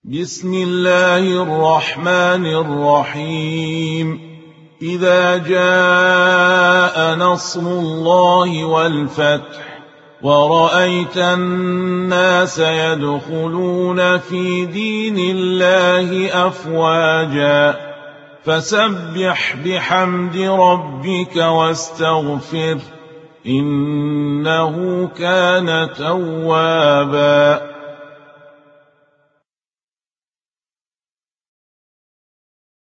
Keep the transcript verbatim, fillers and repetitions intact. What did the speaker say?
بسم الله الرحمن الرحيم إذا جاء نصر الله والفتح ورأيت الناس يدخلون في دين الله أفواجا فسبح بحمد ربك واستغفر إنه كان توابا.